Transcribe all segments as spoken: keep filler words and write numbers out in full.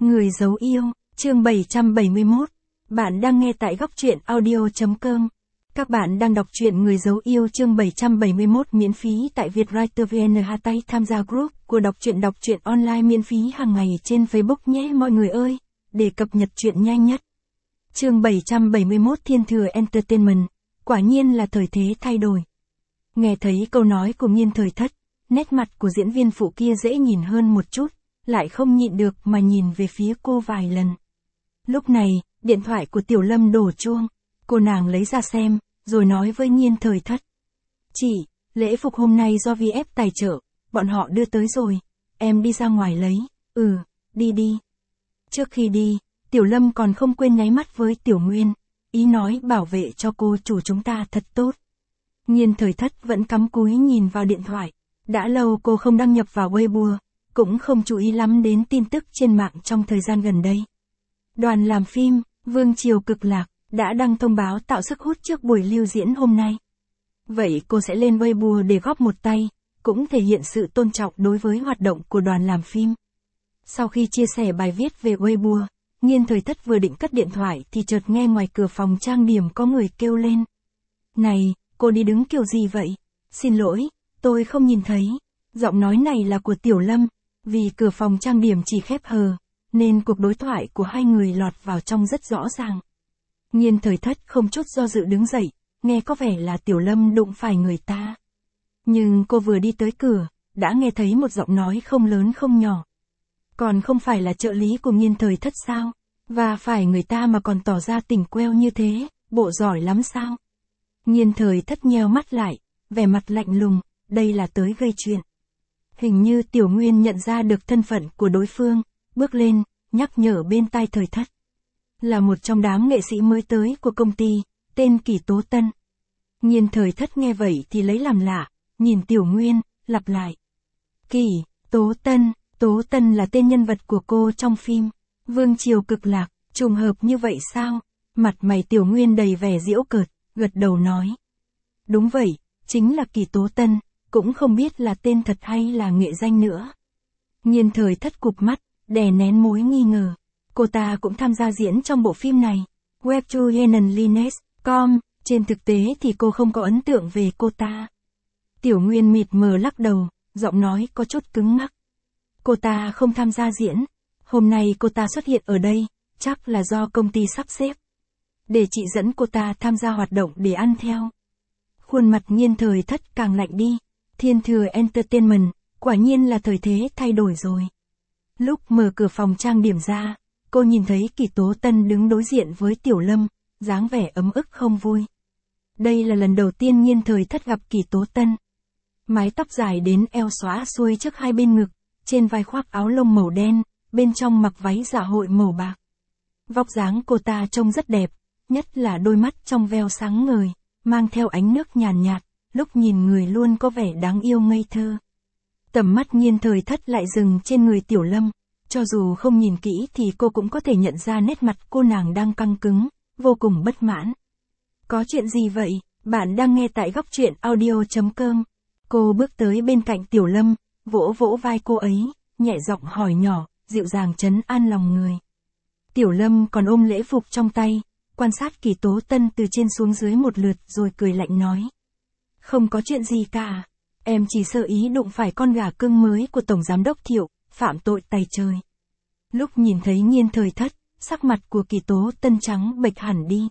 Người giấu yêu, chương bảy trăm bảy mươi mốt. Bạn đang nghe tại góc truyện audio chấm com. Các bạn đang đọc truyện Người giấu yêu chương bảy trăm bảy mươi mốt miễn phí tại Vietwriter vê en. Hashtag tham gia group của đọc truyện đọc truyện online miễn phí hàng ngày trên Facebook nhé mọi người ơi, để cập nhật truyện nhanh nhất. Chương bảy trăm bảy mươi mốt Thiên Thừa Entertainment, quả nhiên là thời thế thay đổi. Nghe thấy câu nói của Nhiên Thời Thất, nét mặt của diễn viên phụ kia dễ nhìn hơn một chút, lại không nhịn được mà nhìn về phía cô vài lần. Lúc này, điện thoại của Tiểu Lâm đổ chuông, cô nàng lấy ra xem, rồi nói với Nhiên Thời Thất. Chị, lễ phục hôm nay do vê ép tài trợ, bọn họ đưa tới rồi, em đi ra ngoài lấy, ừ, đi đi. Trước khi đi, Tiểu Lâm còn không quên nháy mắt với Tiểu Nguyên, ý nói bảo vệ cho cô chủ chúng ta thật tốt. Nhiên Thời Thất vẫn cắm cúi nhìn vào điện thoại, đã lâu cô không đăng nhập vào Weibo, cũng không chú ý lắm đến tin tức trên mạng trong thời gian gần đây. Đoàn làm phim, Vương Triều Cực Lạc, đã đăng thông báo tạo sức hút trước buổi lưu diễn hôm nay. Vậy cô sẽ lên Weibo để góp một tay, cũng thể hiện sự tôn trọng đối với hoạt động của đoàn làm phim. Sau khi chia sẻ bài viết về Weibo, Nhiên Thời Thất vừa định cất điện thoại thì chợt nghe ngoài cửa phòng trang điểm có người kêu lên. Này, cô đi đứng kiểu gì vậy? Xin lỗi, tôi không nhìn thấy. Giọng nói này là của Tiểu Lâm, vì cửa phòng trang điểm chỉ khép hờ, nên cuộc đối thoại của hai người lọt vào trong rất rõ ràng. Nhiên Thời Thất không chút do dự đứng dậy, nghe có vẻ là Tiểu Lâm đụng phải người ta. Nhưng cô vừa đi tới cửa, đã nghe thấy một giọng nói không lớn không nhỏ. Còn không phải là trợ lý của Nhiên Thời Thất sao? Và phải người ta mà còn tỏ ra tỉnh queo như thế, bộ giỏi lắm sao? Nhiên Thời Thất nheo mắt lại, vẻ mặt lạnh lùng, đây là tới gây chuyện. Hình như Tiểu Nguyên nhận ra được thân phận của đối phương, bước lên, nhắc nhở bên tai Thời Thất. Là một trong đám nghệ sĩ mới tới của công ty, tên Kỳ Tố Tân. Nhiên Thời Thất nghe vậy thì lấy làm lạ, nhìn Tiểu Nguyên, lặp lại. Kỳ, Tố Tân, Tố Tân là tên nhân vật của cô trong phim Vương Triều Cực Lạc, trùng hợp như vậy sao? Mặt mày Tiểu Nguyên đầy vẻ giễu cợt, gật đầu nói. Đúng vậy, chính là Kỳ Tố Tân, cũng không biết là tên thật hay là nghệ danh nữa. Nhiên Thời Thất cụp mắt, đè nén mối nghi ngờ. Cô ta cũng tham gia diễn trong bộ phim này. Web to Henenlines chấm com, trên thực tế thì cô không có ấn tượng về cô ta. Tiểu Nguyên mịt mờ lắc đầu, giọng nói có chút cứng ngắc. Cô ta không tham gia diễn. Hôm nay cô ta xuất hiện ở đây, chắc là do công ty sắp xếp. Để chị dẫn cô ta tham gia hoạt động để ăn theo. Khuôn mặt Nhiên Thời Thất càng lạnh đi. Thiên Thừa Entertainment, quả nhiên là thời thế thay đổi rồi. Lúc mở cửa phòng trang điểm ra, cô nhìn thấy Kỳ Tố Tân đứng đối diện với Tiểu Lâm, dáng vẻ ấm ức không vui. Đây là lần đầu tiên Nhiên Thời Thất gặp Kỳ Tố Tân. Mái tóc dài đến eo xõa xuôi trước hai bên ngực, trên vai khoác áo lông màu đen, bên trong mặc váy dạ hội màu bạc. Vóc dáng cô ta trông rất đẹp, nhất là đôi mắt trong veo sáng ngời, mang theo ánh nước nhàn nhạt, lúc nhìn người luôn có vẻ đáng yêu ngây thơ. Tầm mắt Nhiên Thời Thất lại dừng trên người Tiểu Lâm, cho dù không nhìn kỹ thì cô cũng có thể nhận ra nét mặt cô nàng đang căng cứng, vô cùng bất mãn. Có chuyện gì vậy? Bạn đang nghe tại góc truyện audio chấm com. Cô bước tới bên cạnh Tiểu Lâm, vỗ vỗ vai cô ấy, nhẹ giọng hỏi nhỏ, dịu dàng trấn an lòng người. Tiểu Lâm còn ôm lễ phục trong tay, quan sát Kỳ Tố Tân từ trên xuống dưới một lượt rồi cười lạnh nói. Không có chuyện gì cả, em chỉ sơ ý đụng phải con gà cưng mới của Tổng Giám đốc Thiệu, phạm tội tày trời. Lúc nhìn thấy Nhiên Thời Thất, sắc mặt của Kỳ Tố Tân trắng bệch hẳn đi.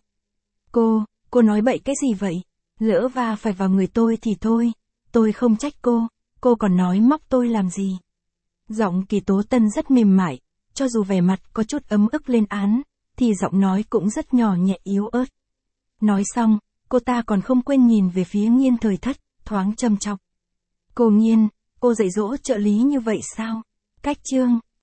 Cô, cô nói bậy cái gì vậy? Lỡ va phải vào người tôi thì thôi, tôi không trách cô, cô còn nói móc tôi làm gì? Giọng Kỳ Tố Tân rất mềm mại, cho dù vẻ mặt có chút ấm ức lên án, thì giọng nói cũng rất nhỏ nhẹ yếu ớt. Nói xong, cô ta còn không quên nhìn về phía Nhiên Thời Thất, thoáng châm chọc. Cô Nhiên, cô dạy dỗ trợ lý như vậy sao? Cách chương,